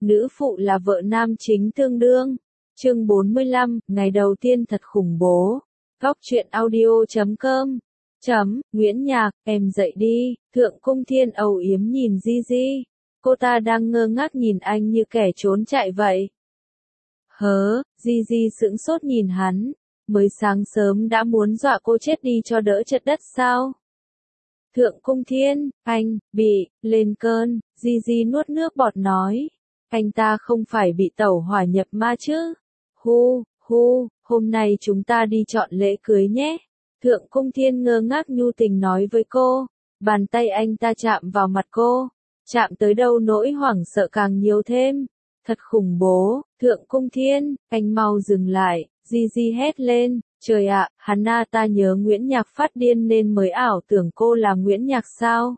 nữ phụ là vợ nam chính tương đương. Chương 45, ngày đầu tiên thật khủng bố. Góc truyện audio.com. Nguyễn Nhạc, em dậy đi. Thượng Cung Thiên âu yếm nhìn Gigi. Cô ta đang ngơ ngác nhìn anh như kẻ trốn chạy vậy. Gigi sững sốt nhìn hắn. Mới sáng sớm đã muốn dọa cô chết đi cho đỡ chật đất sao? Thượng Cung Thiên, anh, bị, lên cơn. Gigi nuốt nước bọt nói. Anh ta không phải bị tẩu hỏa nhập ma chứ? Hôm nay chúng ta đi chọn lễ cưới nhé. Thượng Cung Thiên ngơ ngác nhu tình nói với cô. Bàn tay anh ta chạm vào mặt cô. Chạm tới đâu nỗi hoảng sợ càng nhiều thêm. Thật khủng bố, Thượng Cung Thiên, anh mau dừng lại. Gigi hét lên, trời ạ, ta nhớ Nguyễn Nhạc phát điên nên mới ảo tưởng cô là Nguyễn Nhạc sao?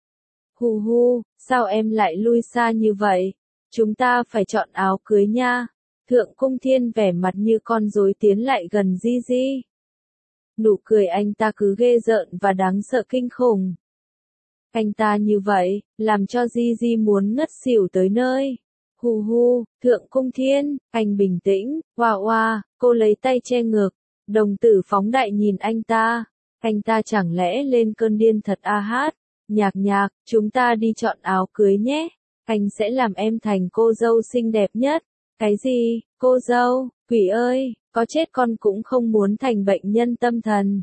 Sao em lại lui xa như vậy? Chúng ta phải chọn áo cưới nha. Thượng Cung Thiên vẻ mặt như con rối tiến lại gần Gigi. Nụ cười anh ta cứ ghê rợn và đáng sợ kinh khủng. Anh ta như vậy, làm cho Gigi muốn ngất xỉu tới nơi. Thượng Cung Thiên, anh bình tĩnh, cô lấy tay che ngực, đồng tử phóng đại nhìn anh ta chẳng lẽ lên cơn điên thật hát, Nhạc, chúng ta đi chọn áo cưới nhé, anh sẽ làm em thành cô dâu xinh đẹp nhất. Cái gì, cô dâu, quỷ ơi, có chết con cũng không muốn thành bệnh nhân tâm thần.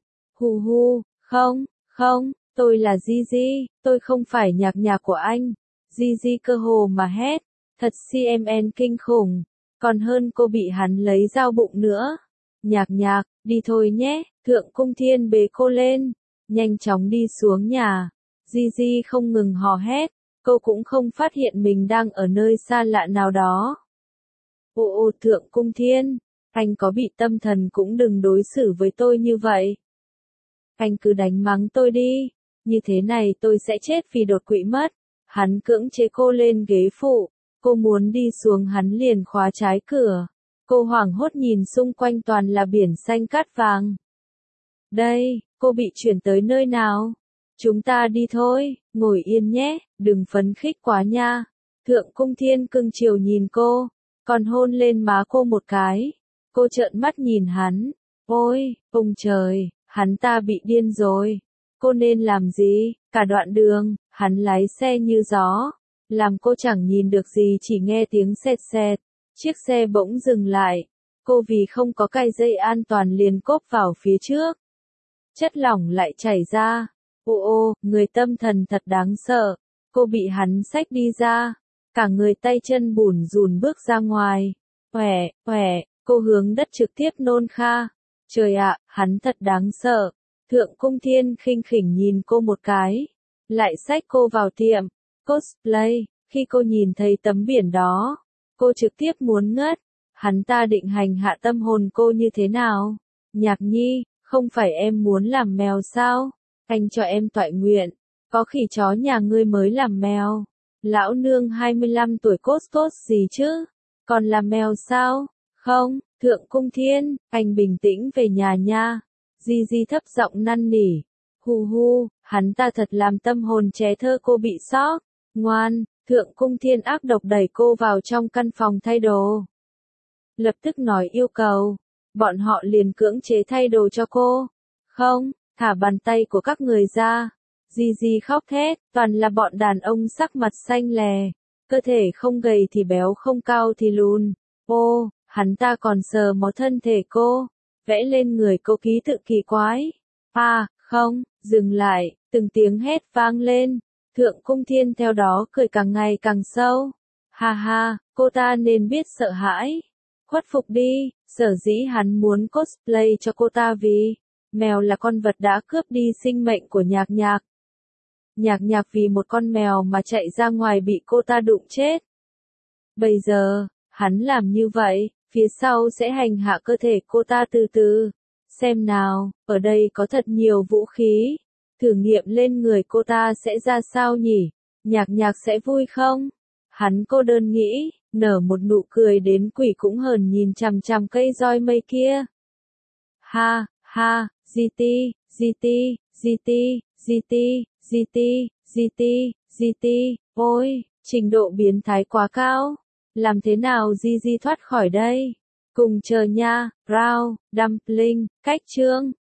Không, tôi là Gigi, tôi không phải Nhạc của anh. Gigi cơ hồ mà hét. Thật CMN kinh khủng, còn hơn cô bị hắn lấy dao bụng nữa. Nhạc, đi thôi nhé, Thượng Cung Thiên bế cô lên, nhanh chóng đi xuống nhà. Gigi không ngừng hò hét, cô cũng không phát hiện mình đang ở nơi xa lạ nào đó. Thượng Cung Thiên, anh có bị tâm thần cũng đừng đối xử với tôi như vậy. Anh cứ đánh mắng tôi đi, như thế này tôi sẽ chết vì đột quỵ mất. Hắn cưỡng chế cô lên ghế phụ. Cô muốn đi xuống hắn liền khóa trái cửa. Cô hoảng hốt nhìn xung quanh toàn là biển xanh cát vàng. Đây, cô bị chuyển tới nơi nào? Chúng ta đi thôi, ngồi yên nhé, đừng phấn khích quá nha. Thượng Cung Thiên cưng chiều nhìn cô, còn hôn lên má cô một cái. Cô trợn mắt nhìn hắn. Ôi, ông trời, hắn ta bị điên rồi. Cô nên làm gì? Cả đoạn đường, hắn lái xe như gió. Làm cô chẳng nhìn được gì chỉ nghe tiếng sẹt sẹt. Chiếc xe bỗng dừng lại. Cô vì không có cài dây an toàn liền cốp vào phía trước. Chất lỏng lại chảy ra. Người tâm thần thật đáng sợ. Cô bị hắn xách đi ra. Cả người tay chân bủn rủn bước ra ngoài. Cô hướng đất trực tiếp nôn kha. Trời ạ, hắn thật đáng sợ. Thượng Cung Thiên khinh khỉnh nhìn cô một cái. Lại xách cô vào tiệm cosplay. Khi cô nhìn thấy tấm biển đó, cô trực tiếp muốn ngất. Hắn ta định hành hạ tâm hồn cô như thế nào? Nhạc nhi, không phải em muốn làm mèo sao? Anh cho em toại nguyện. Có khỉ chó nhà ngươi mới làm mèo. Lão nương 25 tuổi cốt gì chứ? Còn làm mèo sao? Không, Thượng Cung Thiên, anh bình tĩnh về nhà nha. Gigi thấp giọng năn nỉ. Hắn ta thật làm tâm hồn trẻ thơ cô bị sốc. Ngoan, Thượng Cung Thiên ác độc đẩy cô vào trong căn phòng thay đồ. Lập tức nói yêu cầu. Bọn họ liền cưỡng chế thay đồ cho cô. Không, thả bàn tay của các người ra. Gigi khóc thét, toàn là bọn đàn ông sắc mặt xanh lè. Cơ thể không gầy thì béo không cao thì lùn. Hắn ta còn sờ mó thân thể cô. Vẽ lên người cô ký tự kỳ quái. Không, dừng lại, từng tiếng hét vang lên. Thượng Cung Thiên theo đó cười càng ngày càng sâu. Cô ta nên biết sợ hãi. Khuất phục đi, sở dĩ hắn muốn cosplay cho cô ta vì mèo là con vật đã cướp đi sinh mệnh của Nhạc. Nhạc vì một con mèo mà chạy ra ngoài bị cô ta đụng chết. Bây giờ, hắn làm như vậy, phía sau sẽ hành hạ cơ thể cô ta từ từ. Xem nào, ở đây có thật nhiều vũ khí. Thử nghiệm lên người cô ta sẽ ra sao nhỉ? Nhạc sẽ vui không? Hắn cô đơn nghĩ, nở một nụ cười đến quỷ cũng hờn nhìn chằm chằm cây roi mây kia. GT, ôi, trình độ biến thái quá cao. Làm thế nào Gigi thoát khỏi đây? Cùng chờ nha, Brown, Dumpling, cách chương.